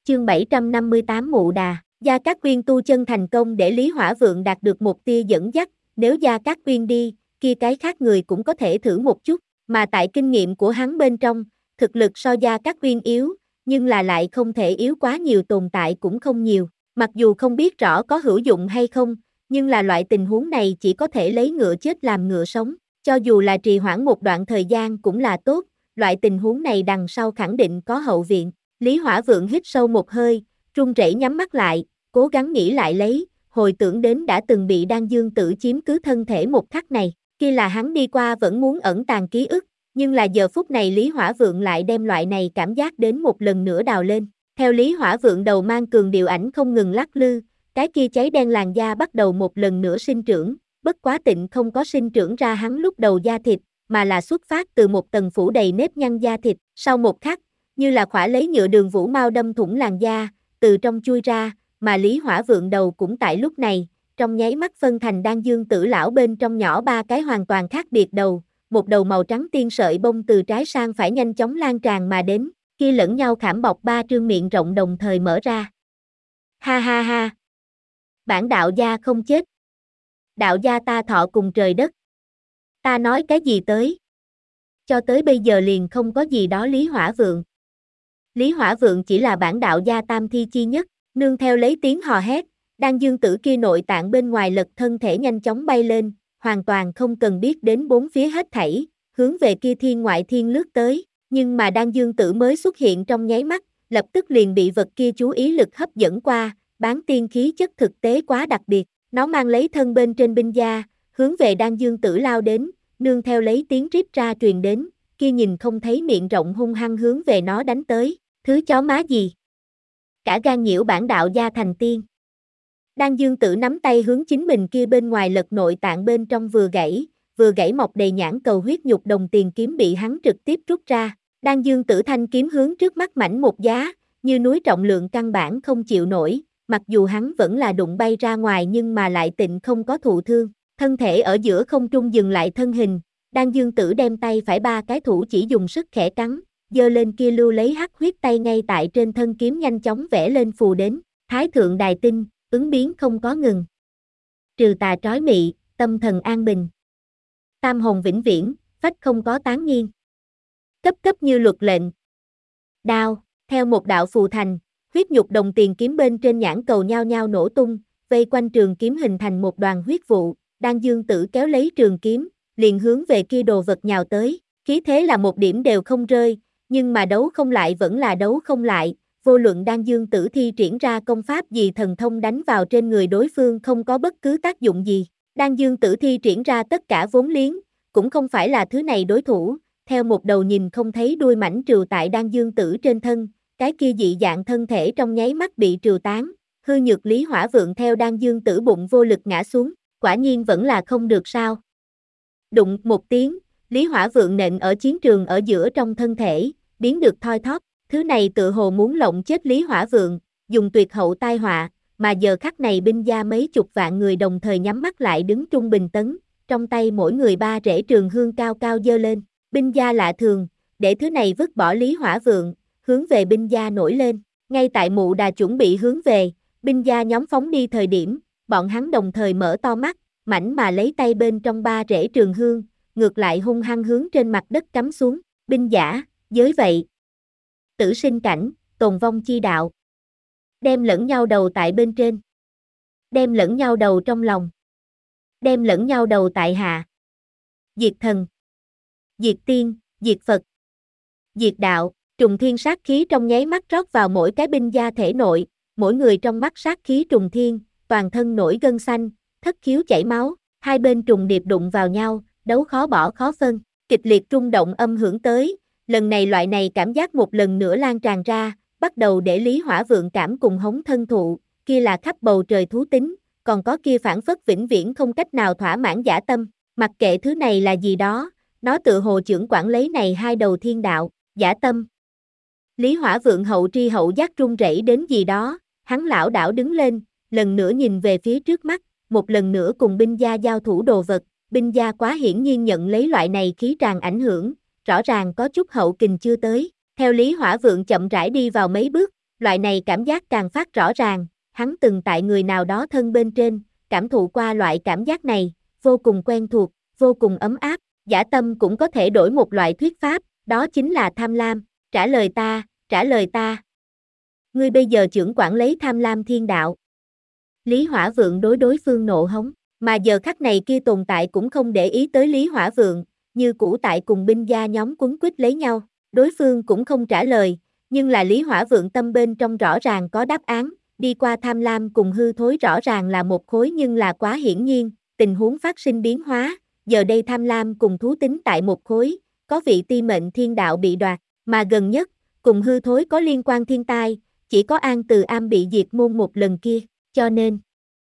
Chương 758 Mụ Đà. Gia Cát Uyên tu chân thành công để Lý Hỏa Vượng đạt được một tia dẫn dắt, nếu Gia Cát Uyên đi, kia cái khác người cũng có thể thử một chút, mà tại kinh nghiệm của hắn bên trong, thực lực so Gia Cát Uyên yếu, nhưng là lại không thể yếu quá nhiều, tồn tại cũng không nhiều, mặc dù không biết rõ có hữu dụng hay không, nhưng là loại tình huống này chỉ có thể lấy ngựa chết làm ngựa sống, cho dù là trì hoãn một đoạn thời gian cũng là tốt, loại tình huống này đằng sau khẳng định có hậu viện. Lý Hỏa Vượng hít sâu một hơi, run rẩy nhắm mắt lại, cố gắng nghĩ lại lấy, hồi tưởng đến đã từng bị Đan Dương Tử chiếm cứ thân thể một khắc này, kia là hắn đi qua vẫn muốn ẩn tàng ký ức, nhưng là giờ phút này Lý Hỏa Vượng lại đem loại này cảm giác đến một lần nữa đào lên. Theo Lý Hỏa Vượng đầu mang cường điệu ảnh không ngừng lắc lư, cái kia cháy đen làn da bắt đầu một lần nữa sinh trưởng, bất quá tịnh không có sinh trưởng ra hắn lúc đầu da thịt, mà là xuất phát từ một tầng phủ đầy nếp nhăn da thịt, sau một khắc, như là khỏa lấy nhựa đường vũ mau đâm thủng làn da, từ trong chui ra, mà Lý Hỏa Vượng đầu cũng tại lúc này, trong nháy mắt phân thành Đan Dương Tử lão bên trong nhỏ ba cái hoàn toàn khác biệt đầu, một đầu màu trắng tiên sợi bông từ trái sang phải nhanh chóng lan tràn mà đến, kia lẫn nhau khảm bọc ba trương miệng rộng đồng thời mở ra. Ha ha ha! Bản đạo gia không chết. Đạo gia ta thọ cùng trời đất. Ta nói cái gì tới? Cho tới bây giờ liền không có gì đó Lý Hỏa Vượng. Lý Hỏa Vượng chỉ là bản đạo gia tam thi chi nhất, nương theo lấy tiếng hò hét, Đan Dương Tử kia nội tạng bên ngoài lật thân thể nhanh chóng bay lên, hoàn toàn không cần biết đến bốn phía hết thảy, hướng về kia thiên ngoại thiên lướt tới, nhưng mà Đan Dương Tử mới xuất hiện trong nháy mắt, lập tức liền bị vật kia chú ý lực hấp dẫn qua, bán tiên khí chất thực tế quá đặc biệt, nó mang lấy thân bên trên binh gia, hướng về Đan Dương Tử lao đến, nương theo lấy tiếng rít ra truyền đến, kia nhìn không thấy miệng rộng hung hăng hướng về nó đánh tới, thứ chó má gì? Cả gan nhiễu bản đạo gia thành tiên. Đan Dương Tử nắm tay hướng chính mình kia bên ngoài lật nội tạng bên trong vừa gãy mọc đầy nhãn cầu huyết nhục đồng tiền kiếm bị hắn trực tiếp rút ra. Đan Dương Tử thanh kiếm hướng trước mắt mảnh một giá, như núi trọng lượng căn bản không chịu nổi, mặc dù hắn vẫn là đụng bay ra ngoài nhưng mà lại tịnh không có thụ thương, thân thể ở giữa không trung dừng lại thân hình, Đan Dương Tử đem tay phải ba cái thủ chỉ dùng sức khẽ cắn, giơ lên kia lưu lấy hắc huyết tay ngay tại trên thân kiếm nhanh chóng vẽ lên phù đến, Thái Thượng Đài Tinh, ứng biến không có ngừng. Trừ tà trói mị, tâm thần an bình. Tam hồn vĩnh viễn, phách không có tán nghiêng. Cấp cấp như luật lệnh. Đao, theo một đạo phù thành, huyết nhục đồng tiền kiếm bên trên nhãn cầu nhao nhao nổ tung, vây quanh trường kiếm hình thành một đoàn huyết vụ, Đan Dương Tử kéo lấy trường kiếm, liền hướng về kia đồ vật nhào tới, khí thế là một điểm đều không rơi, nhưng mà đấu không lại vẫn là đấu không lại, vô luận Đan Dương Tử thi triển ra công pháp gì thần thông đánh vào trên người đối phương không có bất cứ tác dụng gì, Đan Dương Tử thi triển ra tất cả vốn liếng, cũng không phải là thứ này đối thủ, theo một đầu nhìn không thấy đuôi mảnh trừ tại Đan Dương Tử trên thân, cái kia dị dạng thân thể trong nháy mắt bị trừ tán, hư nhược Lý Hỏa Vượng theo Đan Dương Tử bụng vô lực ngã xuống, quả nhiên vẫn là không được sao. Đụng một tiếng, Lý Hỏa Vượng nện ở chiến trường ở giữa trong thân thể, biến được thoi thóp, thứ này tự hồ muốn lộng chết Lý Hỏa Vượng, dùng tuyệt hậu tai họa, mà giờ khắc này binh gia mấy chục vạn người đồng thời nhắm mắt lại đứng trung bình tấn, trong tay mỗi người ba rễ trường hương cao cao giơ lên, binh gia lạ thường, để thứ này vứt bỏ Lý Hỏa Vượng, hướng về binh gia nổi lên, ngay tại Mụ Đà chuẩn bị hướng về, binh gia nhóm phóng đi thời điểm, bọn hắn đồng thời mở to mắt, mảnh mà lấy tay bên trong ba rễ trường hương, ngược lại hung hăng hướng trên mặt đất cắm xuống, binh giả, giới vậy. Tử sinh cảnh, tồn vong chi đạo. Đem lẫn nhau đầu tại bên trên. Đem lẫn nhau đầu trong lòng. Đem lẫn nhau đầu tại hạ. Diệt thần. Diệt tiên, diệt Phật. Diệt đạo, trùng thiên sát khí trong nháy mắt rót vào mỗi cái binh gia thể nội, mỗi người trong mắt sát khí trùng thiên, toàn thân nổi gân xanh, thất khiếu chảy máu, hai bên trùng điệp đụng vào nhau, đấu khó bỏ khó phân, kịch liệt rung động âm hưởng tới, lần này loại này cảm giác một lần nữa lan tràn ra, bắt đầu để Lý Hỏa Vượng cảm cùng hống thân thụ, kia là khắp bầu trời thú tính, còn có kia phản phất vĩnh viễn không cách nào thỏa mãn dã tâm, mặc kệ thứ này là gì đó, nó tự hồ trưởng quản lấy này hai đầu thiên đạo, dã tâm. Lý Hỏa Vượng hậu tri hậu giác run rẩy đến gì đó, hắn lảo đảo đứng lên, lần nữa nhìn về phía trước mắt, một lần nữa cùng binh gia giao thủ đồ vật, binh gia quá hiển nhiên nhận lấy loại này khí tràn ảnh hưởng, rõ ràng có chút hậu kình chưa tới, theo Lý Hỏa Vượng chậm rãi đi vào mấy bước, loại này cảm giác càng phát rõ ràng, hắn từng tại người nào đó thân bên trên, cảm thụ qua loại cảm giác này, vô cùng quen thuộc, vô cùng ấm áp. Dã tâm cũng có thể đổi một loại thuyết pháp, đó chính là tham lam. Trả lời ta, trả lời ta. Ngươi bây giờ chưởng quản lấy tham lam thiên đạo. Lý Hỏa Vượng đối phương nộ hống, mà giờ khắc này kia tồn tại cũng không để ý tới Lý Hỏa Vượng, như cũ tại cùng binh gia nhóm quấn quýt lấy nhau, đối phương cũng không trả lời, nhưng là Lý Hỏa Vượng tâm bên trong rõ ràng có đáp án, đi qua tham lam cùng hư thối rõ ràng là một khối nhưng là quá hiển nhiên, tình huống phát sinh biến hóa, giờ đây tham lam cùng thú tính tại một khối, có vị ti mệnh thiên đạo bị đoạt, mà gần nhất, cùng hư thối có liên quan thiên tai, chỉ có An Từ Am bị diệt môn một lần kia, cho nên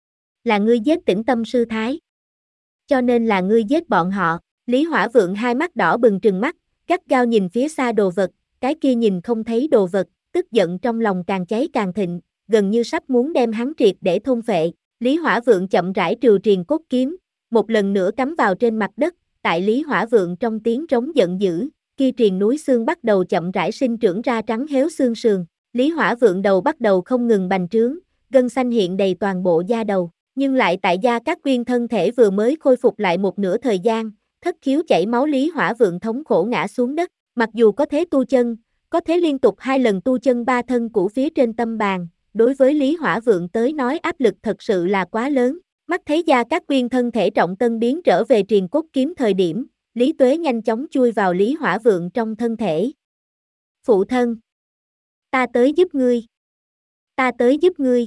là ngươi giết Tĩnh Tâm sư thái. Cho nên là ngươi giết bọn họ. Lý Hỏa Vượng hai mắt đỏ bừng trừng mắt, gắt gao nhìn phía xa đồ vật, cái kia nhìn không thấy đồ vật, tức giận trong lòng càng cháy càng thịnh, gần như sắp muốn đem hắn triệt để thôn phệ. Lý Hỏa Vượng chậm rãi trừ triền cốt kiếm, một lần nữa cắm vào trên mặt đất, tại Lý Hỏa Vượng trong tiếng trống giận dữ, kia triền núi xương bắt đầu chậm rãi sinh trưởng ra trắng héo xương sườn. Lý Hỏa Vượng đầu bắt đầu không ngừng bành trướng, gân xanh hiện đầy toàn bộ da đầu, nhưng lại tại Gia Cát Quyên thân thể vừa mới khôi phục lại một nửa thời gian, thất khiếu chảy máu Lý Hỏa Vượng thống khổ ngã xuống đất, mặc dù có thế tu chân, có thế liên tục 2 lần tu chân 3 thân cũ phía trên tâm bàn, đối với Lý Hỏa Vượng tới nói áp lực thật sự là quá lớn. Mắt thấy Gia Cát Quyên thân thể trọng tân biến trở về triền cốt kiếm thời điểm, Lý Tuế nhanh chóng chui vào Lý Hỏa Vượng trong thân thể. Phụ thân! Ta tới giúp ngươi! Ta tới giúp ngươi!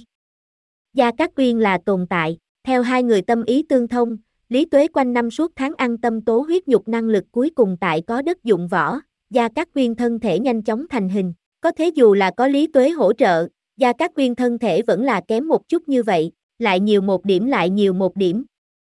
Gia Cát Quyên là tồn tại, theo hai người tâm ý tương thông, Lý Tuế quanh năm suốt tháng ăn tâm tố huyết nhục năng lực cuối cùng tại có đất dụng võ, Gia Cát Quyên thân thể nhanh chóng thành hình, có thế dù là có Lý Tuế hỗ trợ, Gia Cát Quyên thân thể vẫn là kém một chút như vậy, lại nhiều một điểm lại nhiều một điểm.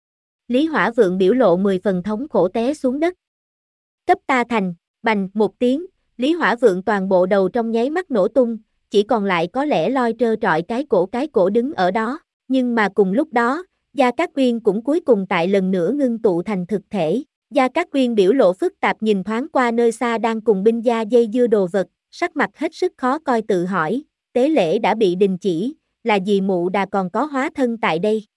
Lý Hỏa Vượng biểu lộ 10 phần thống khổ té xuống đất. Cấp ta thành, bành một tiếng, Lý Hỏa Vượng toàn bộ đầu trong nháy mắt nổ tung, chỉ còn lại có lẽ loi trơ trọi cái cổ đứng ở đó, nhưng mà cùng lúc đó, Gia Cát Quyên cũng cuối cùng tại lần nữa ngưng tụ thành thực thể. Gia Cát Quyên biểu lộ phức tạp nhìn thoáng qua nơi xa đang cùng binh gia dây dưa đồ vật, sắc mặt hết sức khó coi tự hỏi, tế lễ đã bị đình chỉ, là gì mụ đà còn có hóa thân tại đây,